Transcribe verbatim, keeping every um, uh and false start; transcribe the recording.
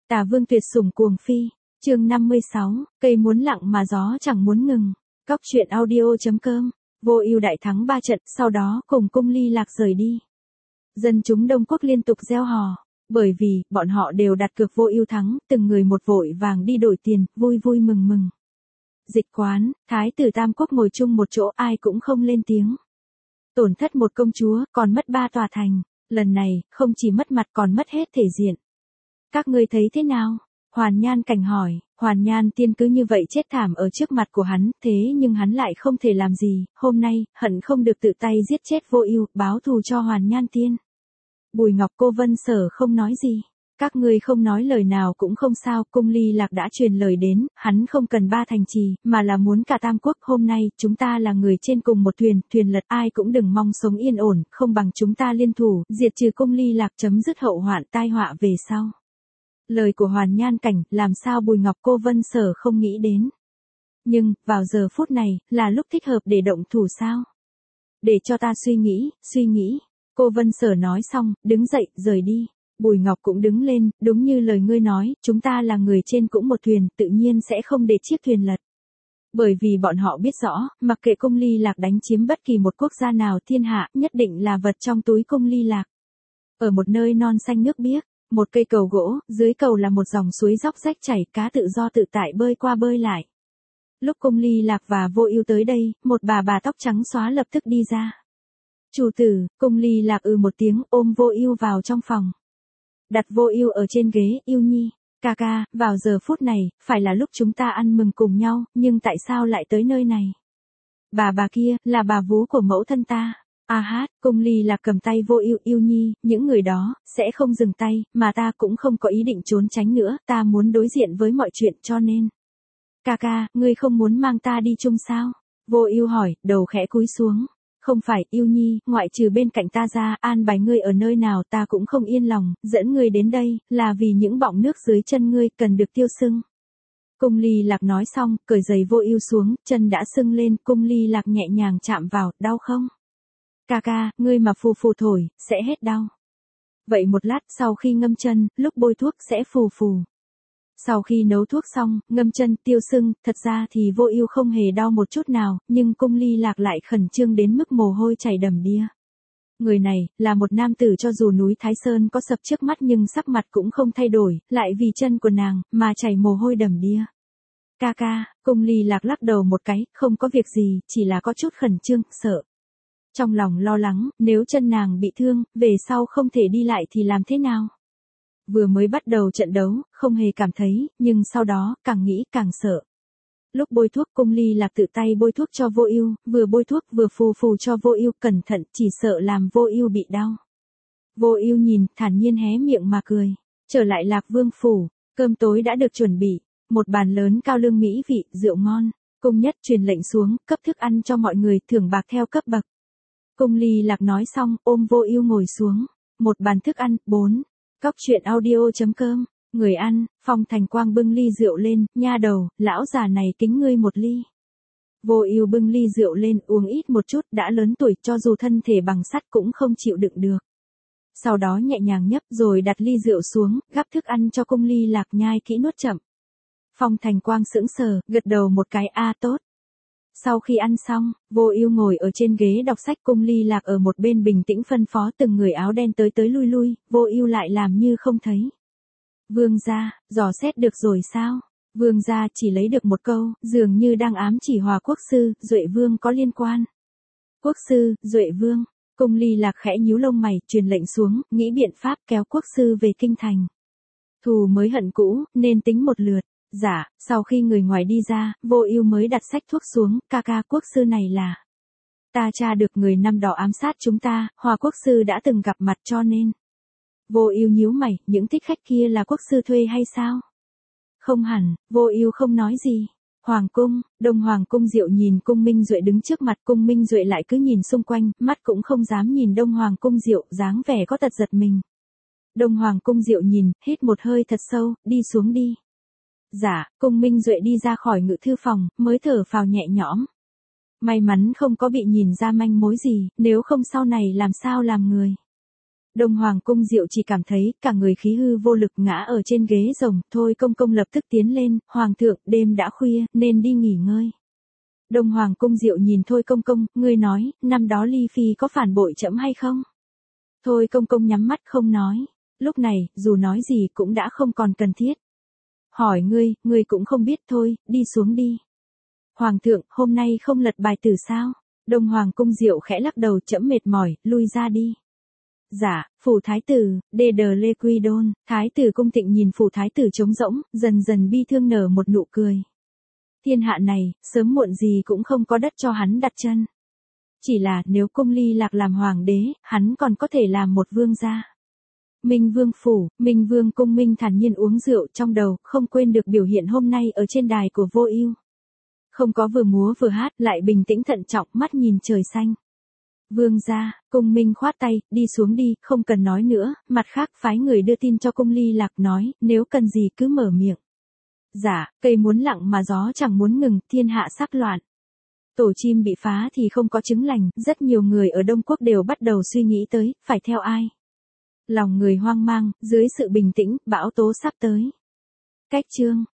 Tả Vương tuyệt sủng cuồng phi, chương năm mươi sáu, cây muốn lặng mà gió chẳng muốn ngừng. Cóc truyện audio.com, Vô Ưu đại thắng ba trận, sau đó cùng Cung Ly Lạc rời đi. Dân chúng Đông Quốc liên tục reo hò, bởi vì bọn họ đều đặt cược Vô Ưu thắng, từng người một vội vàng đi đổi tiền, vui vui mừng mừng. Dịch quán, thái tử Tam Quốc ngồi chung một chỗ, ai cũng không lên tiếng. Tổn thất một công chúa, còn mất ba tòa thành, lần này không chỉ mất mặt còn mất hết thể diện. Các ngươi thấy thế nào? Hoàn Nhan Cảnh hỏi. Hoàn Nhan Tiên cứ như vậy chết thảm ở trước mặt của hắn, thế nhưng hắn lại không thể làm gì, hôm nay, hận không được tự tay giết chết Vô Ưu, báo thù cho Hoàn Nhan Tiên. Bùi Ngọc Cô Vân Sở không nói gì. Các ngươi không nói lời nào cũng không sao, Cung Ly Lạc đã truyền lời đến, hắn không cần ba thành trì, mà là muốn cả Tam Quốc. Hôm nay, chúng ta là người trên cùng một thuyền, thuyền lật ai cũng đừng mong sống yên ổn, không bằng chúng ta liên thủ, diệt trừ Cung Ly Lạc, chấm dứt hậu hoạn tai họa về sau. Lời của Hoàn Nhan Cảnh, làm sao Bùi Ngọc Cô Vân Sở không nghĩ đến. Nhưng, vào giờ phút này, là lúc thích hợp để động thủ sao? Để cho ta suy nghĩ, suy nghĩ. Cô Vân Sở nói xong, đứng dậy, rời đi. Bùi Ngọc cũng đứng lên, đúng như lời ngươi nói, chúng ta là người trên cũng một thuyền, tự nhiên sẽ không để chiếc thuyền lật. Bởi vì bọn họ biết rõ, mặc kệ Cung Ly Lạc đánh chiếm bất kỳ một quốc gia nào thiên hạ, nhất định là vật trong túi Cung Ly Lạc. Ở một nơi non xanh nước biếc, một cây cầu gỗ, dưới cầu là một dòng suối róc rách chảy, cá tự do tự tại bơi qua bơi lại. Lúc Cung Ly Lạc và Vô Ưu tới đây, một bà bà tóc trắng xóa lập tức đi ra. Chủ tử, Cung Ly Lạc ư một tiếng, ôm Vô Ưu vào trong phòng. Đặt Vô Ưu ở trên ghế, Ưu Nhi, ca ca, vào giờ phút này, phải là lúc chúng ta ăn mừng cùng nhau, nhưng tại sao lại tới nơi này? Bà bà kia, là bà vú của mẫu thân ta. A hát, Cung Ly Lạc cầm tay Vô Ưu, Ưu Nhi, những người đó, sẽ không dừng tay, mà ta cũng không có ý định trốn tránh nữa, ta muốn đối diện với mọi chuyện cho nên. Ca ca, ngươi không muốn mang ta đi chung sao? Vô Ưu hỏi, đầu khẽ cúi xuống. Không phải, Ưu Nhi, ngoại trừ bên cạnh ta ra, an bài ngươi ở nơi nào ta cũng không yên lòng, dẫn ngươi đến đây, là vì những bọng nước dưới chân ngươi cần được tiêu sưng. Cung Ly Lạc nói xong, cởi giày Vô Ưu xuống, chân đã sưng lên, Cung Ly Lạc nhẹ nhàng chạm vào, đau không? Ca ca, ngươi mà phù phù thổi, sẽ hết đau. Vậy một lát sau khi ngâm chân, lúc bôi thuốc sẽ phù phù. Sau khi nấu thuốc xong, ngâm chân, tiêu sưng, thật ra thì Vô Ưu không hề đau một chút nào, nhưng Cung Ly Lạc lại khẩn trương đến mức mồ hôi chảy đầm đìa. Người này, là một nam tử cho dù núi Thái Sơn có sập trước mắt nhưng sắc mặt cũng không thay đổi, lại vì chân của nàng, mà chảy mồ hôi đầm đìa. Ca ca, Cung Ly Lạc lắc đầu một cái, không có việc gì, chỉ là có chút khẩn trương, sợ. Trong lòng lo lắng, nếu chân nàng bị thương, về sau không thể đi lại thì làm thế nào? Vừa mới bắt đầu trận đấu, không hề cảm thấy, nhưng sau đó, càng nghĩ càng sợ. Lúc bôi thuốc, Cung Ly Lạc tự tay bôi thuốc cho Vô Ưu, vừa bôi thuốc vừa phù phù cho Vô Ưu, cẩn thận, chỉ sợ làm Vô Ưu bị đau. Vô Ưu nhìn, thản nhiên hé miệng mà cười. Trở lại Lạc Vương phủ, cơm tối đã được chuẩn bị, một bàn lớn cao lương mỹ vị, rượu ngon. Cung Nhất truyền lệnh xuống, cấp thức ăn cho mọi người, thưởng bạc theo cấp bậc. Cung Ly Lạc nói xong, ôm Vô Ưu ngồi xuống. Một bàn thức ăn, bốn. Cóc truyện audio.com, người ăn, Phong Thành Quang bưng ly rượu lên, nha đầu, lão già này kính ngươi một ly. Vô Ưu bưng ly rượu lên, uống ít một chút, đã lớn tuổi, cho dù thân thể bằng sắt cũng không chịu đựng được. Sau đó nhẹ nhàng nhấp rồi đặt ly rượu xuống, gắp thức ăn cho Cung Ly Lạc nhai kỹ nuốt chậm. Phong Thành Quang sững sờ, gật đầu một cái, a tốt. Sau khi ăn xong, Vô Ưu ngồi ở trên ghế đọc sách, Cung Ly Lạc ở một bên bình tĩnh phân phó từng người áo đen tới tới lui lui, Vô Ưu lại làm như không thấy. Vương gia, dò xét được rồi sao? Vương gia chỉ lấy được một câu, dường như đang ám chỉ Hòa Quốc sư, Duệ Vương có liên quan. Quốc sư, Duệ Vương, Cung Ly Lạc khẽ nhíu lông mày, truyền lệnh xuống, nghĩ biện pháp kéo quốc sư về kinh thành. Thù mới hận cũ, nên tính một lượt. Dạ, sau khi người ngoài đi ra, Vô Ưu mới đặt sách thuốc xuống, ca ca, quốc sư này là. Ta tra được người năm đó ám sát chúng ta, Hòa quốc sư đã từng gặp mặt cho nên. Vô Ưu nhíu mày, những thích khách kia là quốc sư thuê hay sao? Không hẳn, Vô Ưu không nói gì. Hoàng cung, Đông Hoàng cung Diệu nhìn Cung Minh Duệ đứng trước mặt, Cung Minh Duệ lại cứ nhìn xung quanh, mắt cũng không dám nhìn Đông Hoàng cung Diệu, dáng vẻ có tật giật mình. Đông Hoàng cung Diệu nhìn, hít một hơi thật sâu, đi xuống đi. Dạ, Cung Minh Duệ đi ra khỏi ngự thư phòng, mới thở phào nhẹ nhõm. May mắn không có bị nhìn ra manh mối gì, nếu không sau này làm sao làm người. Đông Hoàng cung Diệu chỉ cảm thấy cả người khí hư vô lực ngã ở trên ghế rồng, thôi công công lập tức tiến lên, Hoàng thượng, đêm đã khuya, nên đi nghỉ ngơi. Đông Hoàng cung Diệu nhìn thôi công công, ngươi nói, năm đó Ly Phi có phản bội trẫm hay không? Thôi công công nhắm mắt không nói, lúc này, dù nói gì cũng đã không còn cần thiết. Hỏi ngươi, ngươi cũng không biết thôi, đi xuống đi. Hoàng thượng, hôm nay không lật bài tử sao? Đông Hoàng cung Diệu khẽ lắc đầu, trẫm mệt mỏi, lui ra đi. Dạ, phủ thái tử, đê đờ lê quy đôn, thái tử Cung Tịnh nhìn phủ thái tử trống rỗng, dần dần bi thương nở một nụ cười. Thiên hạ này, sớm muộn gì cũng không có đất cho hắn đặt chân. Chỉ là nếu Cung Ly Lạc làm hoàng đế, hắn còn có thể làm một vương gia. Minh Vương phủ, Minh Vương Cung Minh thản nhiên uống rượu trong đầu, không quên được biểu hiện hôm nay ở trên đài của Vô Ưu. Không có vừa múa vừa hát, lại bình tĩnh thận trọng, mắt nhìn trời xanh. Vương gia, Cung Minh khoát tay, đi xuống đi, không cần nói nữa, mặt khác phái người đưa tin cho Cung Ly Lạc nói, nếu cần gì cứ mở miệng. Dạ, cây muốn lặng mà gió chẳng muốn ngừng, thiên hạ sắc loạn. Tổ chim bị phá thì không có trứng lành, rất nhiều người ở Đông Quốc đều bắt đầu suy nghĩ tới, phải theo ai. Lòng người hoang mang, dưới sự bình tĩnh, bão tố sắp tới. Cách chương